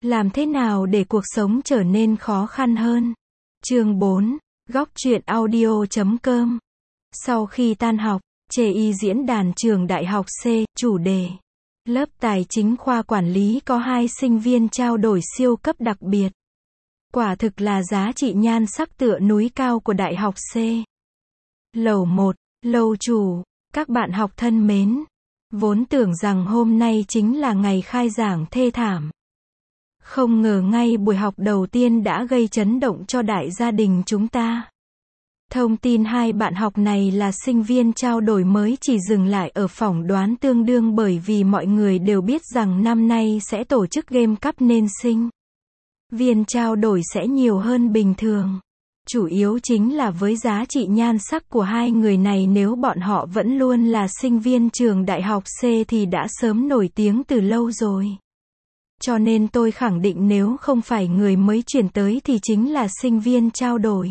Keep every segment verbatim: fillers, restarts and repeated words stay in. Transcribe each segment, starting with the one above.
Làm thế nào để cuộc sống trở nên khó khăn hơn? Chương bốn, góc truyện audio chấm com. Sau khi tan học, chê y diễn đàn trường đại học C, chủ đề. Lớp tài chính khoa quản lý có hai sinh viên trao đổi siêu cấp đặc biệt. Quả thực là giá trị nhan sắc tựa núi cao của đại học C. Lầu một, lâu chủ, các bạn học thân mến. Vốn tưởng rằng hôm nay chính là ngày khai giảng thê thảm. Không ngờ ngay buổi học đầu tiên đã gây chấn động cho đại gia đình chúng ta. Thông tin hai bạn học này là sinh viên trao đổi mới chỉ dừng lại ở phỏng đoán tương đương, bởi vì mọi người đều biết rằng năm nay sẽ tổ chức Game Cup nên sinh viên trao đổi sẽ nhiều hơn bình thường. Chủ yếu chính là với giá trị nhan sắc của hai người này, nếu bọn họ vẫn luôn là sinh viên trường đại học C thì đã sớm nổi tiếng từ lâu rồi. Cho nên tôi khẳng định nếu không phải người mới chuyển tới thì chính là sinh viên trao đổi.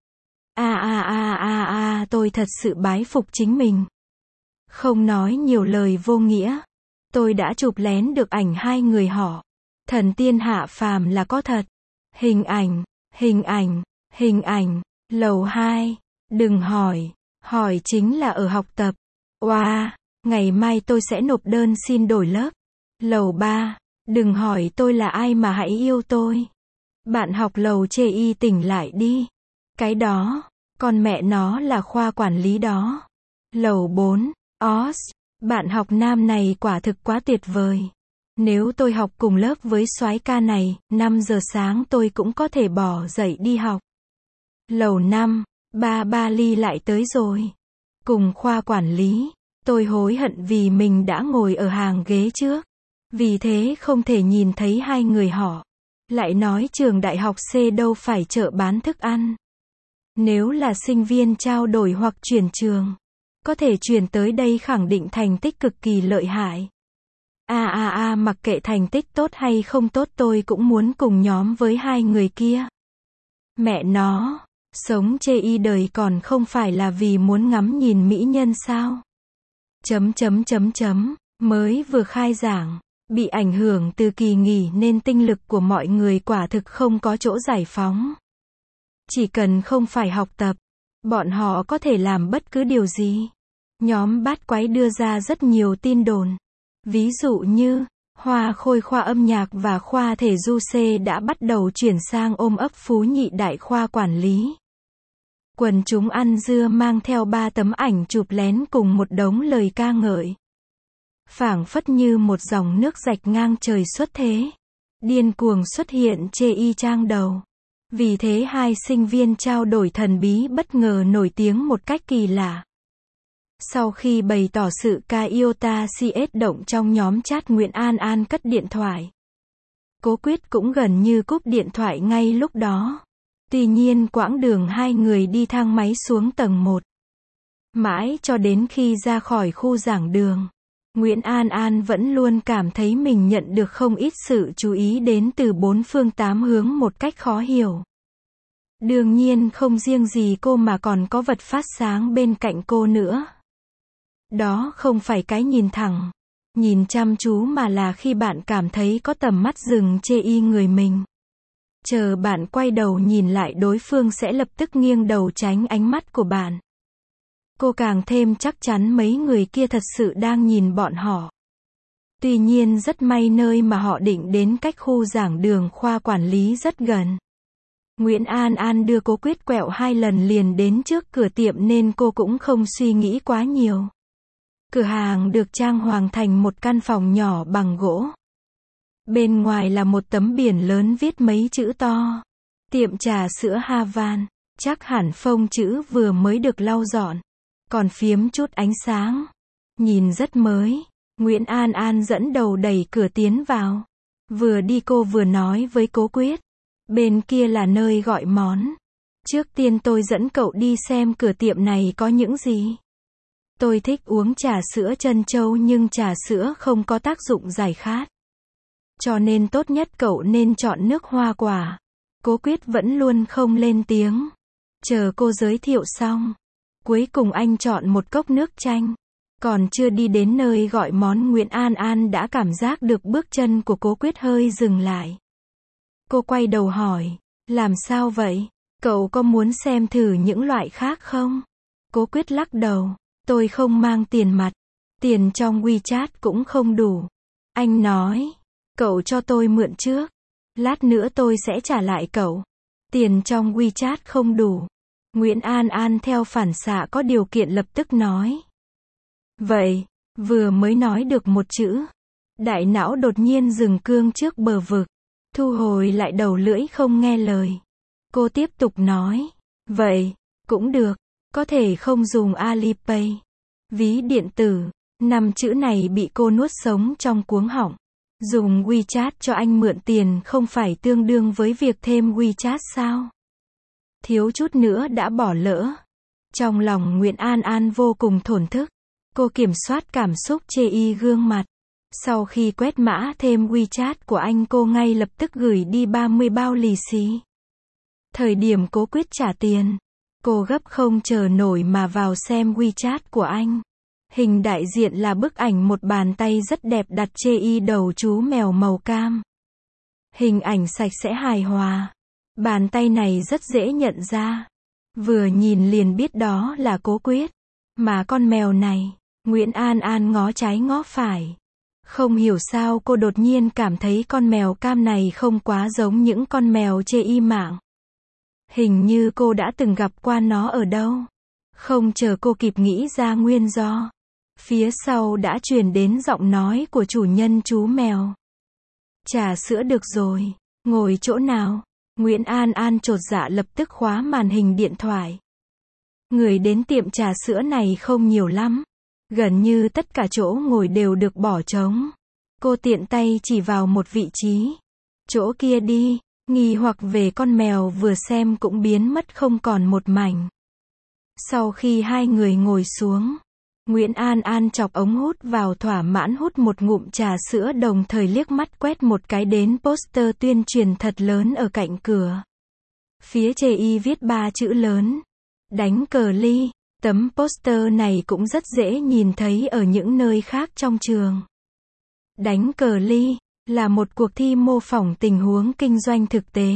A a a a a, tôi thật sự bái phục chính mình. Không nói nhiều lời vô nghĩa. Tôi đã chụp lén được ảnh hai người họ. Thần tiên hạ phàm là có thật. Hình ảnh, hình ảnh, hình ảnh. Lầu hai, đừng hỏi. Hỏi chính là ở học tập. Wow, ngày mai tôi sẽ nộp đơn xin đổi lớp. Lầu ba, đừng hỏi tôi là ai mà hãy yêu tôi. Bạn học lầu chê y tỉnh lại đi. Cái đó, con mẹ nó là khoa quản lý đó. Lầu bốn, Os, bạn học nam này quả thực quá tuyệt vời. Nếu tôi học cùng lớp với soái ca này, năm giờ sáng tôi cũng có thể bỏ dậy đi học. Lầu năm, ba ba ly lại tới rồi. Cùng khoa quản lý, tôi hối hận vì mình đã ngồi ở hàng ghế trước. Vì thế không thể nhìn thấy hai người họ. Lại nói trường đại học C đâu phải chợ bán thức ăn. Nếu là sinh viên trao đổi hoặc chuyển trường, có thể chuyển tới đây khẳng định thành tích cực kỳ lợi hại. A a a, mặc kệ thành tích tốt hay không tốt, tôi cũng muốn cùng nhóm với hai người kia. Mẹ nó, sống chê y đời còn không phải là vì muốn ngắm nhìn mỹ nhân sao? Chấm chấm chấm chấm, mới vừa khai giảng, bị ảnh hưởng từ kỳ nghỉ nên tinh lực của mọi người quả thực không có chỗ giải phóng. Chỉ cần không phải học tập, bọn họ có thể làm bất cứ điều gì. Nhóm bát quái đưa ra rất nhiều tin đồn. Ví dụ như, Hoa Khôi khoa âm nhạc và khoa thể du C đã bắt đầu chuyển sang ôm ấp phú nhị đại khoa quản lý. Quần chúng ăn dưa mang theo ba tấm ảnh chụp lén cùng một đống lời ca ngợi. Phảng phất như một dòng nước rạch ngang trời xuất thế. Điên cuồng xuất hiện chê y trang đầu. Vì thế hai sinh viên trao đổi thần bí bất ngờ nổi tiếng một cách kỳ lạ. Sau khi bày tỏ sự ca iota cs động trong nhóm chat, Nguyễn An An cất điện thoại. Cố Quyết cũng gần như cúp điện thoại ngay lúc đó. Tuy nhiên quãng đường hai người đi thang máy xuống tầng một. Mãi cho đến khi ra khỏi khu giảng đường, Nguyễn An An vẫn luôn cảm thấy mình nhận được không ít sự chú ý đến từ bốn phương tám hướng một cách khó hiểu. Đương nhiên không riêng gì cô mà còn có vật phát sáng bên cạnh cô nữa. Đó không phải cái nhìn thẳng, nhìn chăm chú, mà là khi bạn cảm thấy có tầm mắt dừng chê y người mình. Chờ bạn quay đầu nhìn lại, đối phương sẽ lập tức nghiêng đầu tránh ánh mắt của bạn. Cô càng thêm chắc chắn mấy người kia thật sự đang nhìn bọn họ. Tuy nhiên rất may nơi mà họ định đến cách khu giảng đường khoa quản lý rất gần. Nguyễn An An đưa Cố Quyết quẹo hai lần liền đến trước cửa tiệm nên cô cũng không suy nghĩ quá nhiều. Cửa hàng được trang hoàng thành một căn phòng nhỏ bằng gỗ. Bên ngoài là một tấm biển lớn viết mấy chữ to. Tiệm trà sữa Havan, chắc hẳn phông chữ vừa mới được lau dọn. Còn phiếm chút ánh sáng. Nhìn rất mới. Nguyễn An An dẫn đầu đẩy cửa tiến vào. Vừa đi cô vừa nói với Cố Quyết. Bên kia là nơi gọi món. Trước tiên tôi dẫn cậu đi xem cửa tiệm này có những gì. Tôi thích uống trà sữa trân châu nhưng trà sữa không có tác dụng giải khát. Cho nên tốt nhất cậu nên chọn nước hoa quả. Cố Quyết vẫn luôn không lên tiếng. Chờ cô giới thiệu xong. Cuối cùng anh chọn một cốc nước chanh. Còn chưa đi đến nơi gọi món, Nguyễn An An đã cảm giác được bước chân của Cố Quyết hơi dừng lại. Cô quay đầu hỏi, làm sao vậy? Cậu có muốn xem thử những loại khác không? Cố Quyết lắc đầu, tôi không mang tiền mặt, tiền trong WeChat cũng không đủ. Anh nói, cậu cho tôi mượn trước, lát nữa tôi sẽ trả lại cậu. Tiền trong WeChat không đủ. Nguyễn An An theo phản xạ có điều kiện lập tức nói. Vậy, vừa mới nói được một chữ, đại não đột nhiên dừng cương trước bờ vực, thu hồi lại đầu lưỡi không nghe lời. Cô tiếp tục nói, vậy, cũng được, có thể không dùng Alipay. Ví điện tử, năm chữ này bị cô nuốt sống trong cuống họng. Dùng WeChat cho anh mượn tiền không phải tương đương với việc thêm WeChat sao? Thiếu chút nữa đã bỏ lỡ. Trong lòng Nguyễn An An vô cùng thổn thức. Cô kiểm soát cảm xúc chê y gương mặt. Sau khi quét mã thêm WeChat của anh, cô ngay lập tức gửi đi ba mươi bao lì xì. Thời điểm Cố Quyết trả tiền, cô gấp không chờ nổi mà vào xem WeChat của anh. Hình đại diện là bức ảnh một bàn tay rất đẹp đặt chê y đầu chú mèo màu cam. Hình ảnh sạch sẽ hài hòa. Bàn tay này rất dễ nhận ra. Vừa nhìn liền biết đó là Cố Quyết. Mà con mèo này, Nguyễn An An ngó trái ngó phải. Không hiểu sao cô đột nhiên cảm thấy con mèo cam này không quá giống những con mèo chê y mạng. Hình như cô đã từng gặp qua nó ở đâu. Không chờ cô kịp nghĩ ra nguyên do, phía sau đã truyền đến giọng nói của chủ nhân chú mèo. Trà sữa được rồi, ngồi chỗ nào? Nguyễn An An chột dạ lập tức khóa màn hình điện thoại. Người đến tiệm trà sữa này không nhiều lắm. Gần như tất cả chỗ ngồi đều được bỏ trống. Cô tiện tay chỉ vào một vị trí. Chỗ kia đi, nghi hoặc về con mèo vừa xem cũng biến mất không còn một mảnh. Sau khi hai người ngồi xuống, Nguyễn An An chọc ống hút vào thỏa mãn hút một ngụm trà sữa, đồng thời liếc mắt quét một cái đến poster tuyên truyền thật lớn ở cạnh cửa. Phía chê y viết ba chữ lớn, đánh cờ ly. Tấm poster này cũng rất dễ nhìn thấy ở những nơi khác trong trường. Đánh cờ ly là một cuộc thi mô phỏng tình huống kinh doanh thực tế.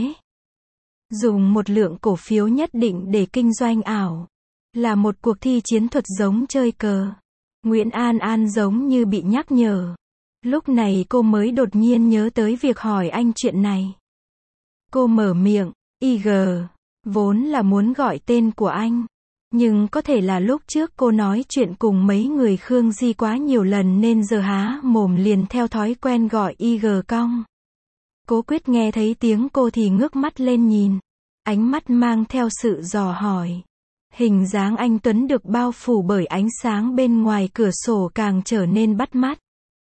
Dùng một lượng cổ phiếu nhất định để kinh doanh ảo. Là một cuộc thi chiến thuật giống chơi cờ. Nguyễn An An giống như bị nhắc nhở. Lúc này cô mới đột nhiên nhớ tới việc hỏi anh chuyện này. Cô mở miệng, i giê, vốn là muốn gọi tên của anh. Nhưng có thể là lúc trước cô nói chuyện cùng mấy người Khương Di quá nhiều lần nên giờ há mồm liền theo thói quen gọi i giê cong. Cố Quyết nghe thấy tiếng cô thì ngước mắt lên nhìn. Ánh mắt mang theo sự dò hỏi. Hình dáng anh tuấn được bao phủ bởi ánh sáng bên ngoài cửa sổ càng trở nên bắt mắt.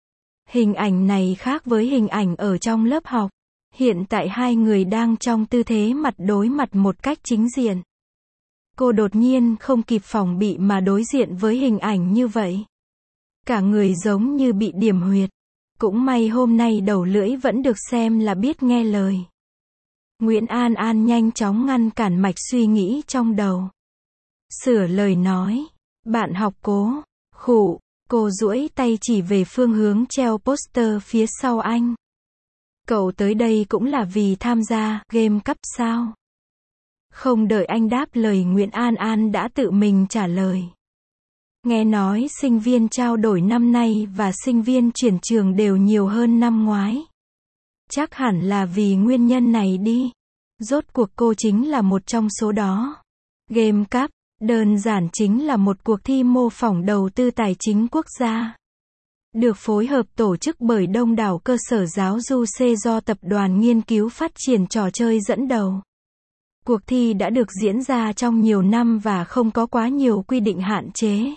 Hình ảnh này khác với hình ảnh ở trong lớp học. Hiện tại hai người đang trong tư thế mặt đối mặt một cách chính diện. Cô đột nhiên không kịp phòng bị mà đối diện với hình ảnh như vậy. Cả người giống như bị điểm huyệt. Cũng may hôm nay đầu lưỡi vẫn được xem là biết nghe lời. Nguyễn An An nhanh chóng ngăn cản mạch suy nghĩ trong đầu. Sửa lời nói, bạn học Cố, khụ, cô duỗi tay chỉ về phương hướng treo poster phía sau anh. Cậu tới đây cũng là vì tham gia game cấp sao? Không đợi anh đáp lời, Nguyễn An An đã tự mình trả lời. Nghe nói sinh viên trao đổi năm nay và sinh viên chuyển trường đều nhiều hơn năm ngoái. Chắc hẳn là vì nguyên nhân này đi. Rốt cuộc cô chính là một trong số đó. Game Cup, đơn giản chính là một cuộc thi mô phỏng đầu tư tài chính quốc gia. Được phối hợp tổ chức bởi đông đảo cơ sở giáo dục do Tập đoàn Nghiên cứu Phát triển Trò chơi dẫn đầu. Cuộc thi đã được diễn ra trong nhiều năm và không có quá nhiều quy định hạn chế.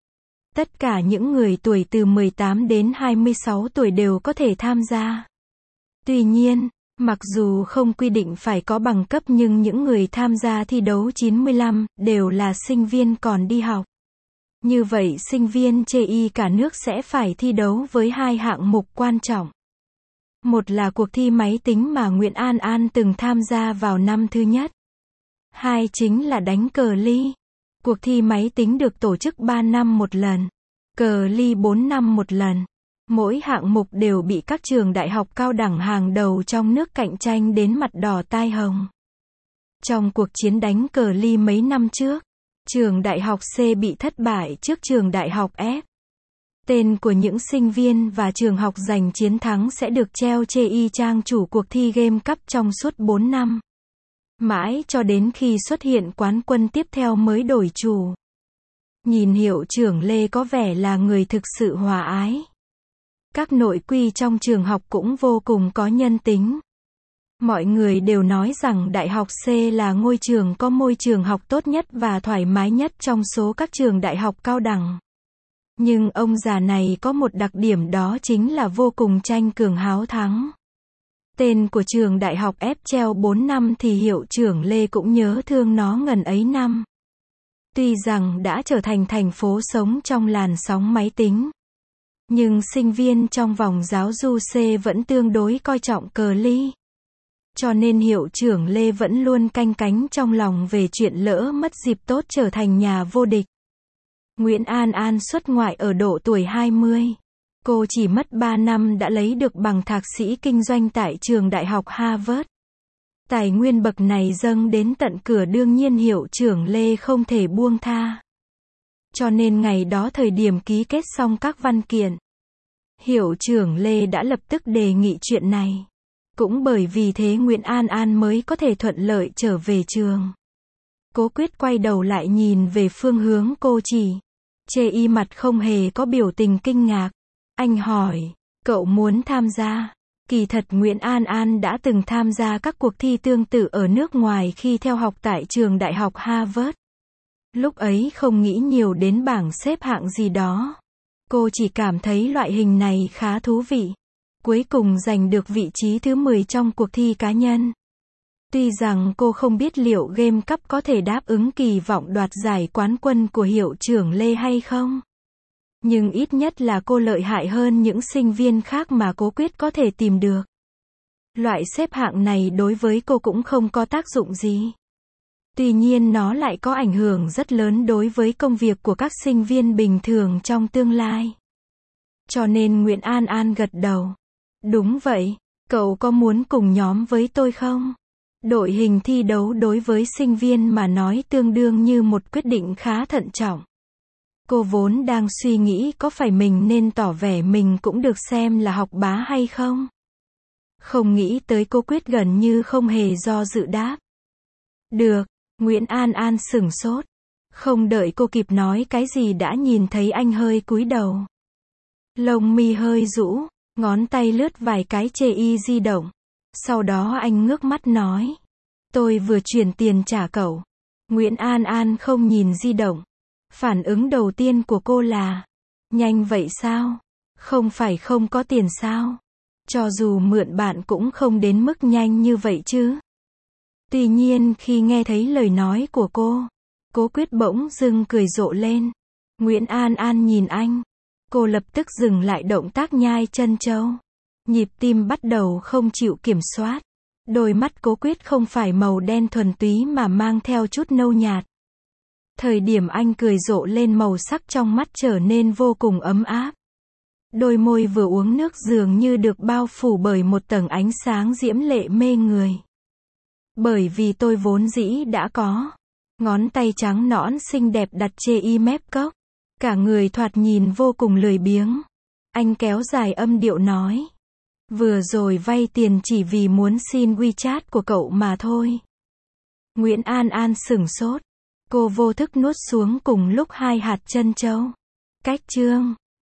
Tất cả những người tuổi từ mười tám đến hai mươi sáu tuổi đều có thể tham gia. Tuy nhiên, mặc dù không quy định phải có bằng cấp nhưng những người tham gia thi đấu chín mươi lăm đều là sinh viên còn đi học. Như vậy sinh viên chê y cả nước sẽ phải thi đấu với hai hạng mục quan trọng. Một là cuộc thi máy tính mà Nguyễn An An từng tham gia vào năm thứ nhất. Hai chính là đánh cờ ly. Cuộc thi máy tính được tổ chức ba năm một lần. Cờ ly bốn năm một lần. Mỗi hạng mục đều bị các trường đại học cao đẳng hàng đầu trong nước cạnh tranh đến mặt đỏ tai hồng. Trong cuộc chiến đánh cờ ly mấy năm trước, trường đại học C bị thất bại trước trường đại học F. Tên của những sinh viên và trường học giành chiến thắng sẽ được treo trên y trang chủ cuộc thi Game Cup trong suốt bốn năm. Mãi cho đến khi xuất hiện quán quân tiếp theo mới đổi chủ. Nhìn hiệu trưởng Lê có vẻ là người thực sự hòa ái. Các nội quy trong trường học cũng vô cùng có nhân tính. Mọi người đều nói rằng Đại học C là ngôi trường có môi trường học tốt nhất và thoải mái nhất trong số các trường đại học cao đẳng. Nhưng ông già này có một đặc điểm, đó chính là vô cùng tranh cường háo thắng. Tên của trường đại học F treo bốn năm thì hiệu trưởng Lê cũng nhớ thương nó ngần ấy năm. Tuy rằng đã trở thành thành phố sống trong làn sóng máy tính, nhưng sinh viên trong vòng giáo du C vẫn tương đối coi trọng cờ ly. Cho nên hiệu trưởng Lê vẫn luôn canh cánh trong lòng về chuyện lỡ mất dịp tốt trở thành nhà vô địch. Nguyễn An An xuất ngoại ở độ tuổi hai mươi. Cô chỉ mất ba năm đã lấy được bằng thạc sĩ kinh doanh tại trường đại học Harvard. Tài nguyên bậc này dâng đến tận cửa, đương nhiên hiệu trưởng Lê không thể buông tha. Cho nên ngày đó thời điểm ký kết xong các văn kiện, hiệu trưởng Lê đã lập tức đề nghị chuyện này. Cũng bởi vì thế Nguyễn An An mới có thể thuận lợi trở về trường. Cố Quyết quay đầu lại nhìn về phương hướng cô chỉ. Chê y mặt không hề có biểu tình kinh ngạc. Anh hỏi, cậu muốn tham gia? Kỳ thật Nguyễn An An đã từng tham gia các cuộc thi tương tự ở nước ngoài khi theo học tại trường đại học Harvard. Lúc ấy không nghĩ nhiều đến bảng xếp hạng gì đó. Cô chỉ cảm thấy loại hình này khá thú vị. Cuối cùng giành được vị trí thứ mười trong cuộc thi cá nhân. Tuy rằng cô không biết liệu Game Cup có thể đáp ứng kỳ vọng đoạt giải quán quân của hiệu trưởng Lê hay không. Nhưng ít nhất là cô lợi hại hơn những sinh viên khác mà Cố Quyết có thể tìm được. Loại xếp hạng này đối với cô cũng không có tác dụng gì. Tuy nhiên nó lại có ảnh hưởng rất lớn đối với công việc của các sinh viên bình thường trong tương lai. Cho nên Nguyễn An An gật đầu. Đúng vậy, cậu có muốn cùng nhóm với tôi không? Đội hình thi đấu đối với sinh viên mà nói tương đương như một quyết định khá thận trọng. Cô vốn đang suy nghĩ có phải mình nên tỏ vẻ mình cũng được xem là học bá hay không. Không nghĩ tới Cố Quyết gần như không hề do dự đáp. Được, Nguyễn An An sửng sốt. Không đợi cô kịp nói cái gì đã nhìn thấy anh hơi cúi đầu. Lông mi hơi rũ, ngón tay lướt vài cái chê y di động. Sau đó anh ngước mắt nói. Tôi vừa chuyển tiền trả cậu. Nguyễn An An không nhìn di động. Phản ứng đầu tiên của cô là, nhanh vậy sao? Không phải không có tiền sao? Cho dù mượn bạn cũng không đến mức nhanh như vậy chứ. Tuy nhiên khi nghe thấy lời nói của cô, Cố Quyết bỗng dưng cười rộ lên. Nguyễn An An nhìn anh. Cô lập tức dừng lại động tác nhai chân trâu. Nhịp tim bắt đầu không chịu kiểm soát. Đôi mắt Cố Quyết không phải màu đen thuần túy mà mang theo chút nâu nhạt. Thời điểm anh cười rộ lên, màu sắc trong mắt trở nên vô cùng ấm áp. Đôi môi vừa uống nước dường như được bao phủ bởi một tầng ánh sáng diễm lệ mê người. Bởi vì tôi vốn dĩ đã có. Ngón tay trắng nõn xinh đẹp đặt chê y mép cốc. Cả người thoạt nhìn vô cùng lười biếng. Anh kéo dài âm điệu nói. Vừa rồi vay tiền chỉ vì muốn xin WeChat của cậu mà thôi. Nguyễn An An sửng sốt. Cô vô thức nuốt xuống cùng lúc hai hạt trân châu. Cách chương